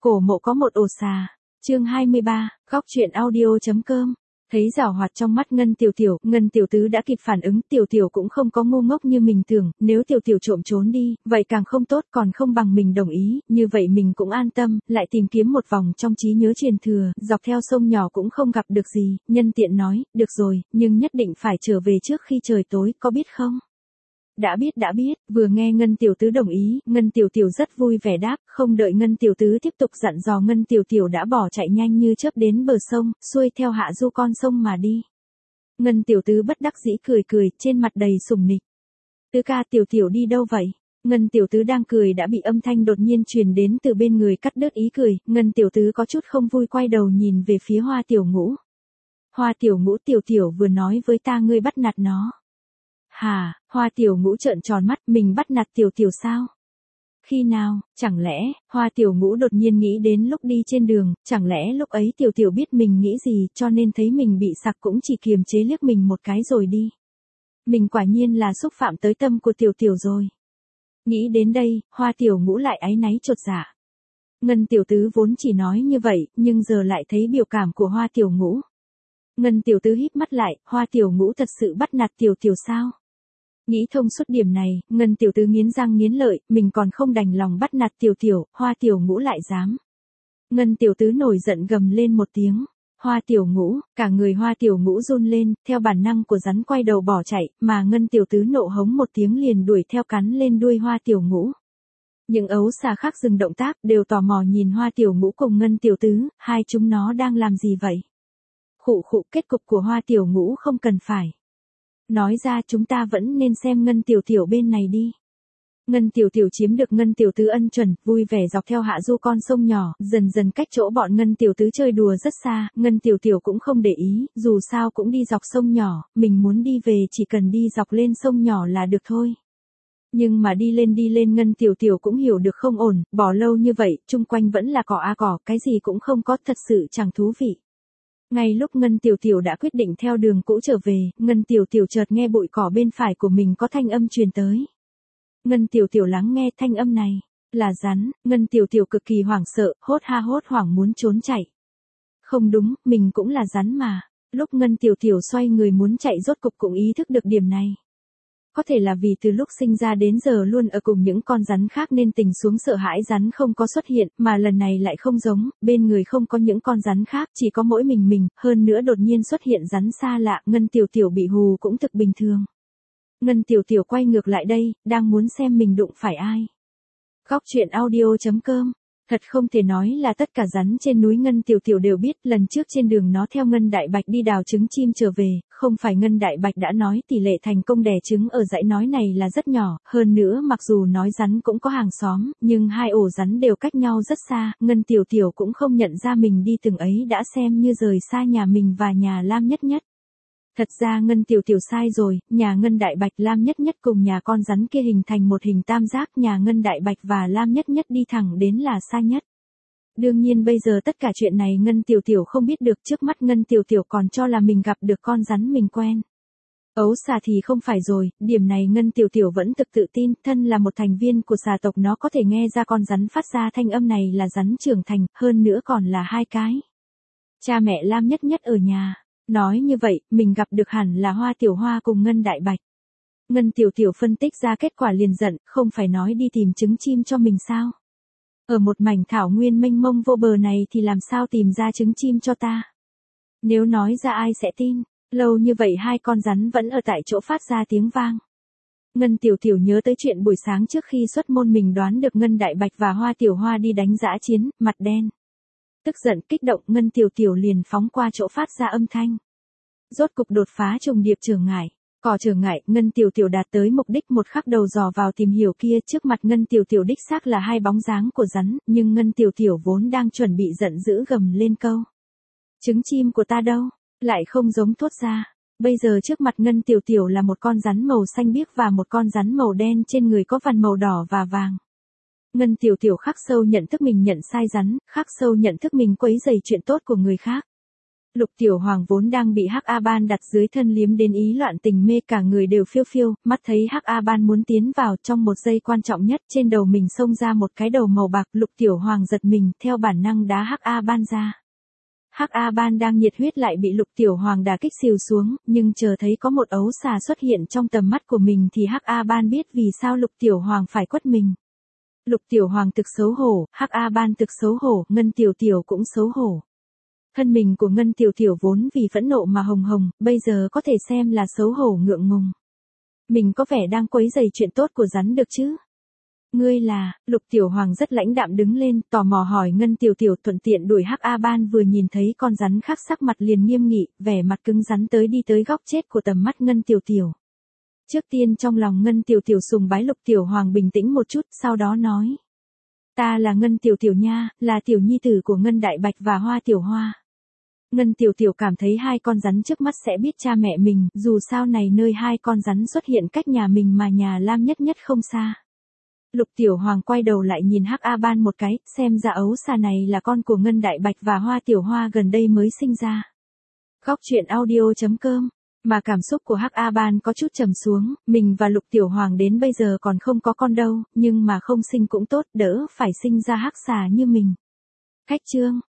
Cổ mộ có một ổ xà. Chương 23, góc truyện audio.com. Thấy giảo hoạt trong mắt Ngân Tiểu Tứ đã kịp phản ứng, Tiểu cũng không có ngu ngốc như mình tưởng, nếu Tiểu trộm trốn đi, vậy càng không tốt, còn không bằng mình đồng ý, như vậy mình cũng an tâm, lại tìm kiếm một vòng trong trí nhớ truyền thừa, dọc theo sông nhỏ cũng không gặp được gì, nhân tiện nói, được rồi, nhưng nhất định phải trở về trước khi trời tối, có biết không? Đã biết, vừa nghe Ngân Tiểu Tứ đồng ý, Ngân Tiểu rất vui vẻ đáp, không đợi Ngân Tiểu Tứ tiếp tục dặn dò Ngân Tiểu đã bỏ chạy nhanh như chớp đến bờ sông, xuôi theo hạ du con sông mà đi. Ngân Tiểu Tứ bất đắc dĩ cười, trên mặt đầy sùng nịch. Tứ ca Tiểu đi đâu vậy? Ngân Tiểu Tứ đang cười đã bị âm thanh đột nhiên truyền đến từ bên người cắt đứt ý cười, Ngân Tiểu Tứ có chút không vui quay đầu nhìn về phía Hoa Tiểu Ngũ. Hoa Tiểu Ngũ Tiểu vừa nói với ta ngươi bắt nạt nó. Hả, Hoa Tiểu Ngũ trợn tròn mắt, mình bắt nạt Tiểu sao? Khi nào, chẳng lẽ, Hoa Tiểu Ngũ đột nhiên nghĩ đến lúc đi trên đường, chẳng lẽ lúc ấy Tiểu biết mình nghĩ gì cho nên thấy mình bị sặc cũng chỉ kiềm chế liếc mình một cái rồi đi. Mình quả nhiên là xúc phạm tới tâm của Tiểu rồi. Nghĩ đến đây, Hoa Tiểu Ngũ lại áy náy chột dạ. Ngân Tiểu Tứ vốn chỉ nói như vậy, nhưng giờ lại thấy biểu cảm của Hoa Tiểu Ngũ. Ngân Tiểu Tứ híp mắt lại, Hoa Tiểu Ngũ thật sự bắt nạt Tiểu sao? Nghĩ thông suốt điểm này, Ngân Tiểu Tứ nghiến răng nghiến lợi, mình còn không đành lòng bắt nạt Tiểu, Hoa Tiểu Ngũ lại dám. Ngân Tiểu Tứ nổi giận gầm lên một tiếng. Hoa Tiểu Ngũ, cả người Hoa Tiểu Ngũ run lên, theo bản năng của rắn quay đầu bỏ chạy, mà Ngân Tiểu Tứ nộ hống một tiếng liền đuổi theo cắn lên đuôi Hoa Tiểu Ngũ. Những ấu xà khác dừng động tác, đều tò mò nhìn Hoa Tiểu Ngũ cùng Ngân Tiểu Tứ, hai chúng nó đang làm gì vậy? Khụ, kết cục của Hoa Tiểu Ngũ không cần phải nói ra, chúng ta vẫn nên xem Ngân Tiểu bên này đi. Ngân Tiểu chiếm được Ngân Tiểu Tứ ân chuẩn, vui vẻ dọc theo hạ du con sông nhỏ, dần cách chỗ bọn Ngân Tiểu Tứ chơi đùa rất xa, Ngân Tiểu cũng không để ý, dù sao cũng đi dọc sông nhỏ, mình muốn đi về chỉ cần đi dọc lên sông nhỏ là được thôi. Nhưng mà đi lên Ngân Tiểu cũng hiểu được không ổn, bỏ lâu như vậy, chung quanh vẫn là cỏ, cái gì cũng không có, thật sự chẳng thú vị. Ngay lúc Ngân Tiểu đã quyết định theo đường cũ trở về, Ngân Tiểu chợt nghe bụi cỏ bên phải của mình có thanh âm truyền tới. Ngân Tiểu lắng nghe thanh âm này, là rắn, Ngân Tiểu cực kỳ hoảng sợ, hốt hoảng muốn trốn chạy. Không đúng, mình cũng là rắn mà. Lúc Ngân Tiểu xoay người muốn chạy rốt cục cũng ý thức được điểm này. Có thể là vì từ lúc sinh ra đến giờ luôn ở cùng những con rắn khác nên tình xuống sợ hãi rắn không có xuất hiện, mà lần này lại không giống, bên người không có những con rắn khác, chỉ có mỗi mình, hơn nữa đột nhiên xuất hiện rắn xa lạ, Ngân Tiểu bị hù cũng thực bình thường. Ngân Tiểu quay ngược lại đây, đang muốn xem mình đụng phải ai. Góc truyện audio.com. Thật không thể nói là tất cả rắn trên núi Ngân Tiểu đều biết, lần trước trên đường nó theo Ngân Đại Bạch đi đào trứng chim trở về, không phải Ngân Đại Bạch đã nói tỷ lệ thành công đẻ trứng ở dãy nói này là rất nhỏ, hơn nữa mặc dù nói rắn cũng có hàng xóm, nhưng hai ổ rắn đều cách nhau rất xa, Ngân Tiểu cũng không nhận ra mình đi từng ấy đã xem như rời xa nhà mình và nhà Lam Nhất. Thật ra Ngân Tiểu sai rồi, nhà Ngân Đại Bạch Lam Nhất cùng nhà con rắn kia hình thành một hình tam giác, nhà Ngân Đại Bạch và Lam Nhất đi thẳng đến là xa nhất. Đương nhiên bây giờ tất cả chuyện này Ngân Tiểu không biết được, trước mắt Ngân Tiểu còn cho là mình gặp được con rắn mình quen. Ấu xà thì không phải rồi, điểm này Ngân Tiểu vẫn tự tin, thân là một thành viên của xà tộc nó có thể nghe ra con rắn phát ra thanh âm này là rắn trưởng thành, hơn nữa còn là hai cái. Cha mẹ Lam Nhất ở nhà. Nói như vậy, mình gặp được hẳn là Hoa Tiểu Hoa cùng Ngân Đại Bạch. Ngân Tiểu phân tích ra kết quả liền giận, không phải nói đi tìm trứng chim cho mình sao? Ở một mảnh thảo nguyên mênh mông vô bờ này thì làm sao tìm ra trứng chim cho ta? Nếu nói ra ai sẽ tin, lâu như vậy hai con rắn vẫn ở tại chỗ phát ra tiếng vang. Ngân Tiểu nhớ tới chuyện buổi sáng trước khi xuất môn mình đoán được Ngân Đại Bạch và Hoa Tiểu Hoa đi đánh dã chiến, mặt đen. Tức giận kích động, Ngân Tiểu liền phóng qua chỗ phát ra âm thanh. Rốt cục đột phá trùng điệp trở ngại. Cỏ trở ngại, Ngân Tiểu đạt tới mục đích, một khắc đầu dò vào tìm hiểu kia, trước mặt Ngân Tiểu đích xác là hai bóng dáng của rắn, nhưng Ngân Tiểu vốn đang chuẩn bị giận dữ gầm lên câu. Trứng chim của ta đâu? Lại không giống thốt ra. Bây giờ trước mặt Ngân Tiểu là một con rắn màu xanh biếc và một con rắn màu đen trên người có vằn màu đỏ và vàng. Ngân Tiểu khắc sâu nhận thức mình nhận sai rắn, khắc sâu nhận thức mình quấy rầy chuyện tốt của người khác. Lục Tiểu Hoàng vốn đang bị Hắc A Ban đặt dưới thân liếm đến ý loạn tình mê, cả người đều phiêu phiêu, mắt thấy Hắc A Ban muốn tiến vào, trong một giây quan trọng nhất, trên đầu mình xông ra một cái đầu màu bạc, Lục Tiểu Hoàng giật mình, theo bản năng đá Hắc A Ban ra. Hắc A Ban đang nhiệt huyết lại bị Lục Tiểu Hoàng đả kích xìu xuống, nhưng chờ thấy có một ấu xà xuất hiện trong tầm mắt của mình thì Hắc A Ban biết vì sao Lục Tiểu Hoàng phải quất mình. Lục Tiểu Hoàng thực xấu hổ, Hắc A Ban thực xấu hổ, Ngân Tiểu Tiểu cũng xấu hổ. Thân mình của Ngân Tiểu Tiểu vốn vì phẫn nộ mà hồng hồng, bây giờ có thể xem là xấu hổ ngượng ngùng. Mình có vẻ đang quấy rầy chuyện tốt của rắn được chứ? Ngươi là, Lục Tiểu Hoàng rất lãnh đạm đứng lên, tò mò hỏi Ngân Tiểu Tiểu, thuận tiện đuổi Hắc A Ban vừa nhìn thấy con rắn khác sắc mặt liền nghiêm nghị, vẻ mặt cứng rắn đi tới góc chết của tầm mắt Ngân Tiểu Tiểu. Trước tiên trong lòng Ngân Tiểu Tiểu sùng bái Lục Tiểu Hoàng bình tĩnh một chút, sau đó nói. Ta là Ngân Tiểu Tiểu nha, là tiểu nhi tử của Ngân Đại Bạch và Hoa Tiểu Hoa. Ngân Tiểu Tiểu cảm thấy hai con rắn trước mắt sẽ biết cha mẹ mình, dù sao này nơi hai con rắn xuất hiện cách nhà mình mà nhà Lam nhất nhất không xa. Lục Tiểu Hoàng quay đầu lại nhìn Hắc A Ban một cái, xem ra ấu xà này là con của Ngân Đại Bạch và Hoa Tiểu Hoa gần đây mới sinh ra. Góc truyện audio.com. Mà cảm xúc của Hắc A Ban có chút trầm xuống, mình và Lục Tiểu Hoàng đến bây giờ còn không có con đâu, nhưng mà không sinh cũng tốt, đỡ phải sinh ra hắc xà như mình. Khách chương.